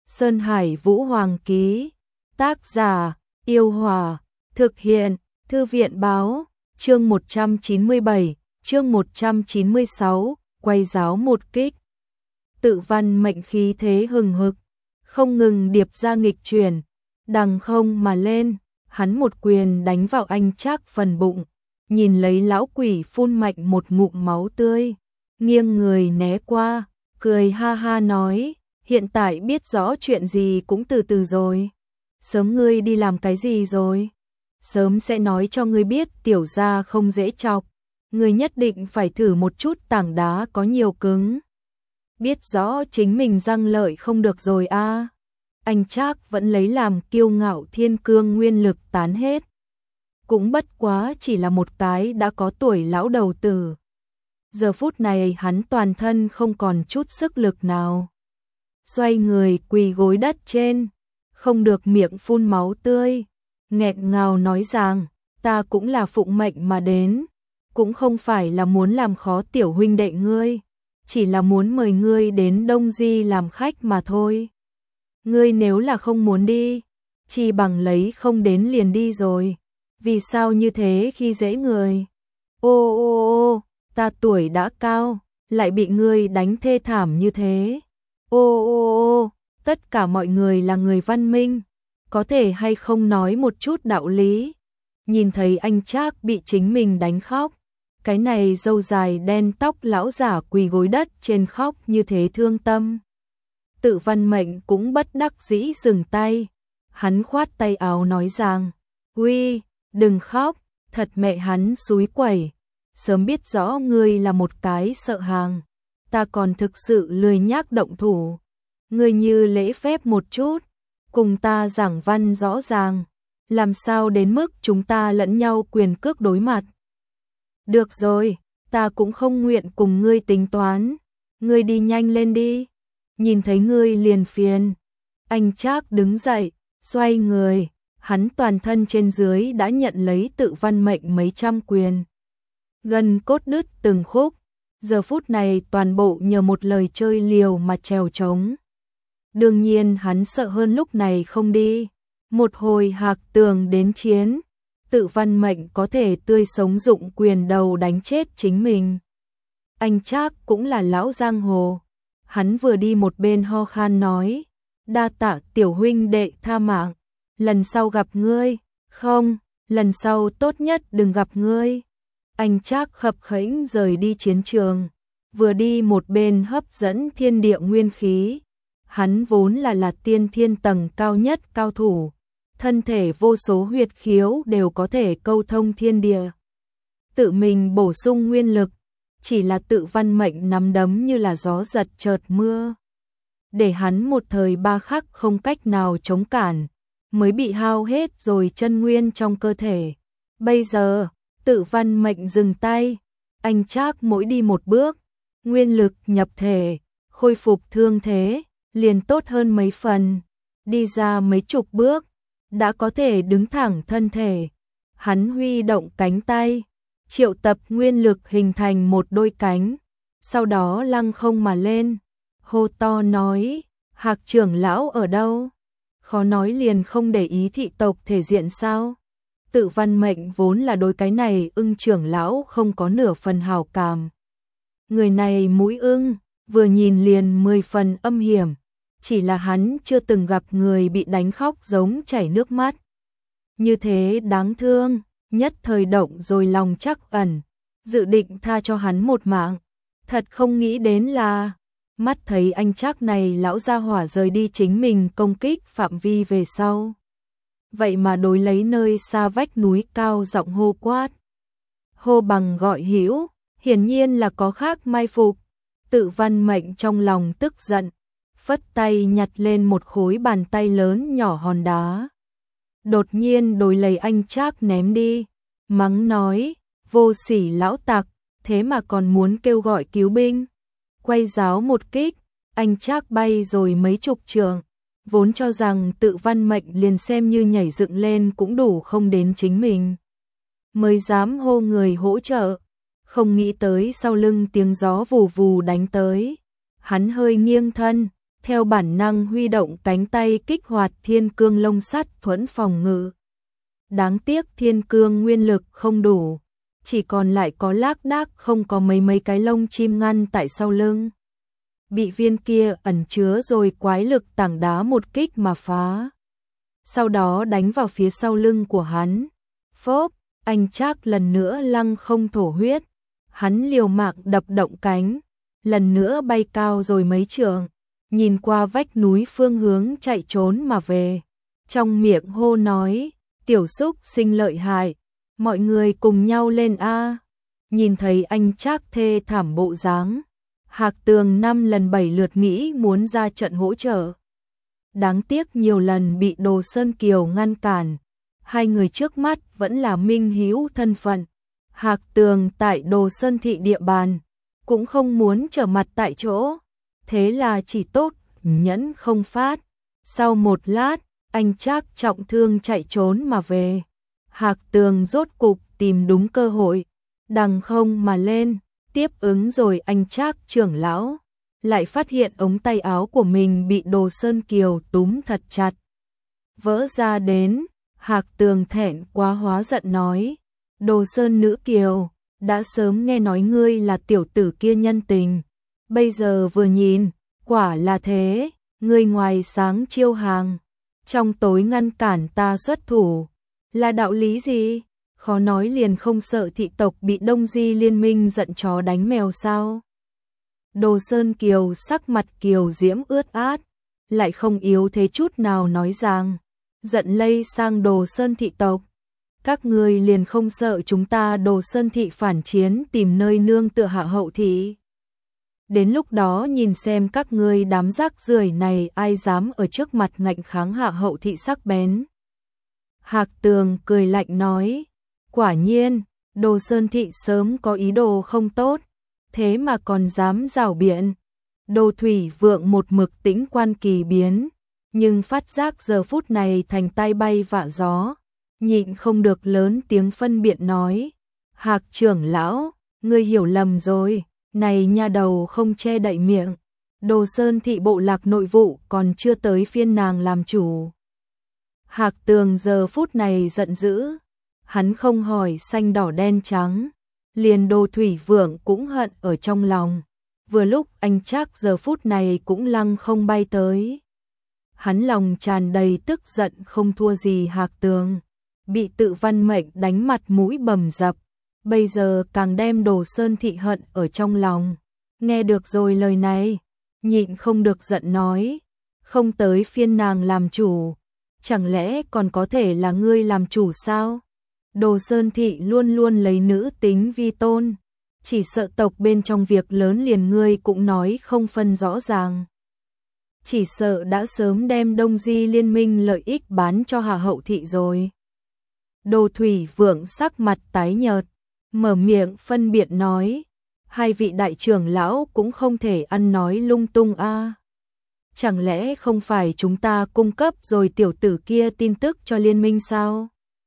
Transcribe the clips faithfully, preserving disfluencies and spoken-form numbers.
Sơn Hải Vũ Hoàng ký. Tác giả, Yêu Hòa. Thực hiện, Thư viện báo. Chương một trăm chín mươi bảy, chương một trăm chín mươi sáu, quay giáo một kích. Tự văn mệnh khí thế hừng hực, không ngừng điệp ra nghịch chuyển, đằng không mà lên, hắn một quyền đánh vào anh Trác phần bụng, nhìn lấy lão quỷ phun mạnh một ngụm máu tươi, nghiêng người né qua, cười ha ha nói, hiện tại biết rõ chuyện gì cũng từ từ rồi. Sớm ngươi đi làm cái gì rồi? Sớm sẽ nói cho ngươi biết tiểu gia không dễ chọc, ngươi nhất định phải thử một chút tảng đá có nhiều cứng. Biết rõ chính mình răng lợi không được rồi a. À. Anh Trác vẫn lấy làm kiêu ngạo thiên cương nguyên lực tán hết. Cũng bất quá chỉ là một cái đã có tuổi lão đầu tử. Giờ phút này hắn toàn thân không còn chút sức lực nào. Xoay người quỳ gối đất trên, không được miệng phun máu tươi, nghẹn ngào nói rằng, ta cũng là phụng mệnh mà đến, cũng không phải là muốn làm khó tiểu huynh đệ ngươi, chỉ là muốn mời ngươi đến Đông Di làm khách mà thôi. Ngươi nếu là không muốn đi, chỉ bằng lấy không đến liền đi rồi, vì sao như thế khi dễ người? Ô ô ô, ta tuổi đã cao, lại bị ngươi đánh thê thảm như thế. Ô ô ô, tất cả mọi người là người văn minh, có thể hay không nói một chút đạo lý. Nhìn thấy anh Trác bị chính mình đánh khóc, cái này râu dài đen tóc lão giả quỳ gối đất trên khóc như thế thương tâm. Tự văn mệnh cũng bất đắc dĩ dừng tay, hắn khoát tay áo nói rằng, uy, đừng khóc, thật mẹ hắn xúi quẩy, sớm biết rõ ngươi là một cái sợ hàng, ta còn thực sự lười nhác động thủ. Ngươi như lễ phép một chút, cùng ta giảng văn rõ ràng, làm sao đến mức chúng ta lẫn nhau quyền cước đối mặt. Được rồi, ta cũng không nguyện cùng ngươi tính toán, ngươi đi nhanh lên đi, nhìn thấy ngươi liền phiền. Anh Trác đứng dậy, xoay người, hắn toàn thân trên dưới đã nhận lấy tự văn mệnh mấy trăm quyền. Gần cốt đứt từng khúc, giờ phút này toàn bộ nhờ một lời chơi liều mà trèo trống. Đương nhiên hắn sợ hơn lúc này không đi, một hồi hạc tường đến chiến, tự văn mệnh có thể tươi sống dụng quyền đầu đánh chết chính mình. Anh Trác cũng là lão giang hồ, hắn vừa đi một bên ho khan nói, đa tạ tiểu huynh đệ tha mạng, lần sau gặp ngươi, không, lần sau tốt nhất đừng gặp ngươi. Anh Trác khập khẽnh rời đi chiến trường, vừa đi một bên hấp dẫn thiên địa nguyên khí. Hắn vốn là là tiên thiên tầng cao nhất cao thủ, thân thể vô số huyệt khiếu đều có thể câu thông thiên địa. Tự mình bổ sung nguyên lực, chỉ là tự văn mệnh nắm đấm như là gió giật chợt mưa. Để hắn một thời ba khắc không cách nào chống cản, mới bị hao hết rồi chân nguyên trong cơ thể. Bây giờ, tự văn mệnh dừng tay, anh Trác mỗi đi một bước, nguyên lực nhập thể, khôi phục thương thế, liền tốt hơn mấy phần, đi ra mấy chục bước, đã có thể đứng thẳng thân thể. Hắn huy động cánh tay, triệu tập nguyên lực hình thành một đôi cánh, sau đó lăng không mà lên, hô to nói, Hạc trưởng lão ở đâu? Khó nói liền không để ý thị tộc thể diện sao? Tự văn mệnh vốn là đối cái này ưng trưởng lão không có nửa phần hảo cảm. Người này mũi ưng, vừa nhìn liền mười phần âm hiểm. Chỉ là hắn chưa từng gặp người bị đánh khóc giống chảy nước mắt. Như thế đáng thương, nhất thời động rồi lòng chắc ẩn, dự định tha cho hắn một mạng. Thật không nghĩ đến là, mắt thấy anh Trác này lão gia hỏa rời đi chính mình công kích phạm vi về sau. Vậy mà đối lấy nơi xa vách núi cao giọng hô quát. Hô bằng gọi hữu, hiển nhiên là có khác mai phục. Tự văn mệnh trong lòng tức giận, phất tay nhặt lên một khối bàn tay lớn nhỏ hòn đá. Đột nhiên đối lấy anh Trác ném đi, mắng nói, vô sỉ lão tặc, thế mà còn muốn kêu gọi cứu binh. Quay giáo một kích, anh Trác bay rồi mấy chục trượng, vốn cho rằng tự văn mệnh liền xem như nhảy dựng lên cũng đủ không đến chính mình. Mới dám hô người hỗ trợ, không nghĩ tới sau lưng tiếng gió vù vù đánh tới. Hắn hơi nghiêng thân, theo bản năng huy động cánh tay kích hoạt thiên cương lông sắt thuẫn phòng ngự. Đáng tiếc thiên cương nguyên lực không đủ, chỉ còn lại có lác đác không có mấy mấy cái lông chim ngăn tại sau lưng. Bị viên kia ẩn chứa rồi quái lực tảng đá một kích mà phá. Sau đó đánh vào phía sau lưng của hắn. Phốp, anh Trác lần nữa lăng không thổ huyết. Hắn liều mạng đập động cánh, lần nữa bay cao rồi mấy trượng, nhìn qua vách núi phương hướng chạy trốn mà về. Trong miệng hô nói, tiểu xúc sinh lợi hại, mọi người cùng nhau lên a. Nhìn thấy anh Trác thê thảm bộ dáng, Hạc Tường năm lần bảy lượt nghĩ muốn ra trận hỗ trợ. Đáng tiếc nhiều lần bị Đồ Sơn Kiều ngăn cản, hai người trước mắt vẫn là minh hữu thân phận. Hạc Tường tại Đồ Sơn thị địa bàn, cũng không muốn trở mặt tại chỗ, thế là chỉ tốt nhẫn không phát. Sau một lát, anh Trác trọng thương chạy trốn mà về. Hạc Tường rốt cục tìm đúng cơ hội, đằng không mà lên, tiếp ứng rồi anh Trác trưởng lão, lại phát hiện ống tay áo của mình bị Đồ Sơn Kiều túm thật chặt. Vỡ ra đến, Hạc Tường thẹn quá hóa giận nói, Đồ Sơn nữ kiều, đã sớm nghe nói ngươi là tiểu tử kia nhân tình, bây giờ vừa nhìn, quả là thế, ngươi ngoài sáng chiêu hàng, trong tối ngăn cản ta xuất thủ, là đạo lý gì? Khó nói liền không sợ thị tộc bị Đông Di liên minh giận chó đánh mèo sao? Đồ Sơn Kiều sắc mặt kiều diễm ướt át, lại không yếu thế chút nào nói rằng, giận lây sang Đồ Sơn thị tộc. Các ngươi liền không sợ chúng ta Đồ Sơn thị phản chiến tìm nơi nương tựa Hạ Hậu thị. Đến lúc đó nhìn xem các ngươi đám rác rưởi này ai dám ở trước mặt ngạnh kháng Hạ Hậu thị sắc bén. Hạc Tường cười lạnh nói, quả nhiên, Đồ Sơn thị sớm có ý đồ không tốt, thế mà còn dám rảo biện. Đồ Thủy Vượng một mực tĩnh quan kỳ biến, nhưng phát giác giờ phút này thành tai bay vạ gió, nhịn không được lớn tiếng phân biện nói, Hạc trưởng lão, ngươi hiểu lầm rồi, này nha đầu không che đậy miệng, Đồ Sơn thị bộ lạc nội vụ còn chưa tới phiên nàng làm chủ. Hạc Tường giờ phút này giận dữ, hắn không hỏi xanh đỏ đen trắng, liền Đồ Thủy Vượng cũng hận ở trong lòng, vừa lúc anh Trác giờ phút này cũng lăng không bay tới. Hắn lòng tràn đầy tức giận không thua gì Hạc Tường, bị Tự Văn Mệnh đánh mặt mũi bầm dập, bây giờ càng đem Đồ Sơn thị hận ở trong lòng. Nghe được rồi lời này, nhịn không được giận nói, không tới phiên nàng làm chủ, chẳng lẽ còn có thể là ngươi làm chủ sao? Đồ Sơn thị luôn luôn lấy nữ tính vi tôn, chỉ sợ tộc bên trong việc lớn liền ngươi cũng nói không phân rõ ràng. Chỉ sợ đã sớm đem Đông Di liên minh lợi ích bán cho Hạ Hậu thị rồi. Đồ Thủy Vượng sắc mặt tái nhợt, mở miệng phân biệt nói, hai vị đại trưởng lão cũng không thể ăn nói lung tung a. Chẳng lẽ không phải chúng ta cung cấp rồi tiểu tử kia tin tức cho liên minh sao?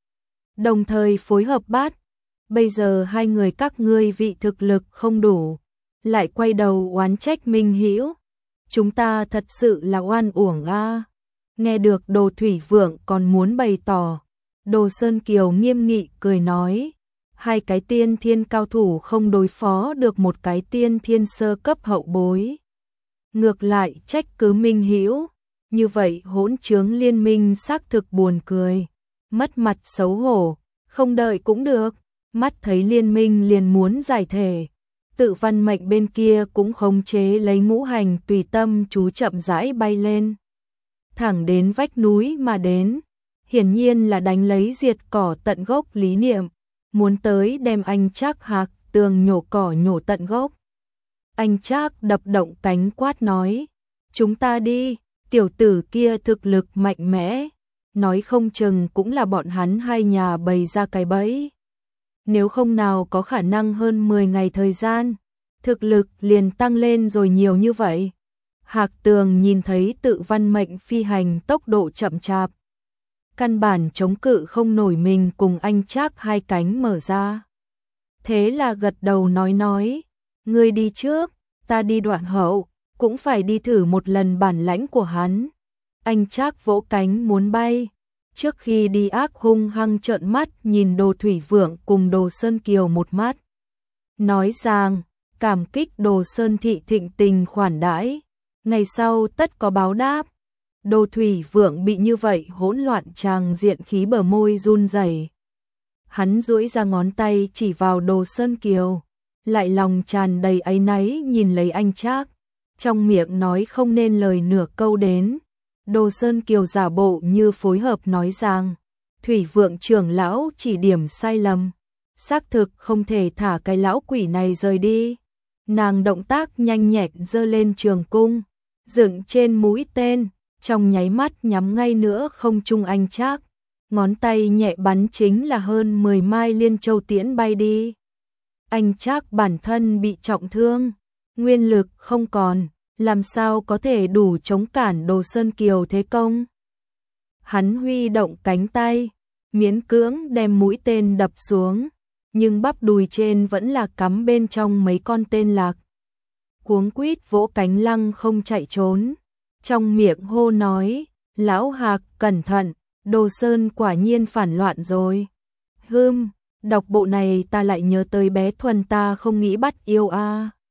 Đồng thời phối hợp bắt, bây giờ hai người các ngươi vị thực lực không đủ, lại quay đầu oán trách Minh Hữu, chúng ta thật sự là oan uổng a. Nghe được Đồ Thủy Vượng còn muốn bày tỏ, Đồ Sơn Kiều nghiêm nghị cười nói, hai cái tiên thiên cao thủ không đối phó được một cái tiên thiên sơ cấp hậu bối. Ngược lại trách cứ Minh Hữu, như vậy hỗn trướng liên minh xác thực buồn cười, mất mặt xấu hổ, không đợi cũng được, mắt thấy liên minh liền muốn giải thể. Tự Văn Mệnh bên kia cũng khống chế lấy ngũ hành tùy tâm chú chậm rãi bay lên, thẳng đến vách núi mà đến, hiển nhiên là đánh lấy diệt cỏ tận gốc lý niệm, muốn tới đem anh Trác Hạc Tường nhổ cỏ nhổ tận gốc. Anh Trác đập động cánh quát nói, chúng ta đi, tiểu tử kia thực lực mạnh mẽ, nói không chừng cũng là bọn hắn hai nhà bày ra cái bẫy. Nếu không nào có khả năng hơn mười ngày thời gian, thực lực liền tăng lên rồi nhiều như vậy. Hạc Tường nhìn thấy Tự Văn Mệnh phi hành tốc độ chậm chạp, căn bản chống cự không nổi mình cùng anh Trác hai cánh mở ra. Thế là gật đầu nói nói, ngươi đi trước, ta đi đoạn hậu, cũng phải đi thử một lần bản lãnh của hắn. Anh Trác vỗ cánh muốn bay, trước khi đi ác hung hăng trợn mắt nhìn Đồ Thủy Vượng cùng Đồ Sơn Kiều một mắt. Nói rằng, cảm kích Đồ Sơn thị thịnh tình khoản đãi, ngày sau tất có báo đáp. Đồ Thủy Vượng bị như vậy hỗn loạn tràng diện khí bờ môi run rẩy. Hắn duỗi ra ngón tay chỉ vào Đồ Sơn Kiều, lại lòng tràn đầy áy náy nhìn lấy anh Trác, trong miệng nói không nên lời nửa câu đến. Đồ Sơn Kiều giả bộ như phối hợp nói rằng, Thủy Vượng trưởng lão chỉ điểm sai lầm, xác thực không thể thả cái lão quỷ này rời đi. Nàng động tác nhanh nhẹn giơ lên trường cung, dựng trên mũi tên, trong nháy mắt nhắm ngay nữa không trung anh Trác, ngón tay nhẹ bắn chính là hơn mười mai liên châu tiễn bay đi. Anh Trác bản thân bị trọng thương, nguyên lực không còn, làm sao có thể đủ chống cản Đồ Sơn Kiều thế công. Hắn huy động cánh tay, miễn cưỡng đem mũi tên đập xuống, nhưng bắp đùi trên vẫn là cắm bên trong mấy con tên lạc. Cuống quýt vỗ cánh lăng không chạy trốn, trong miệng hô nói, lão Hạc cẩn thận, Đồ Sơn quả nhiên phản loạn rồi. Hưm, đọc bộ này ta lại nhớ tới bé Thuần ta không nghĩ bắt yêu a. À.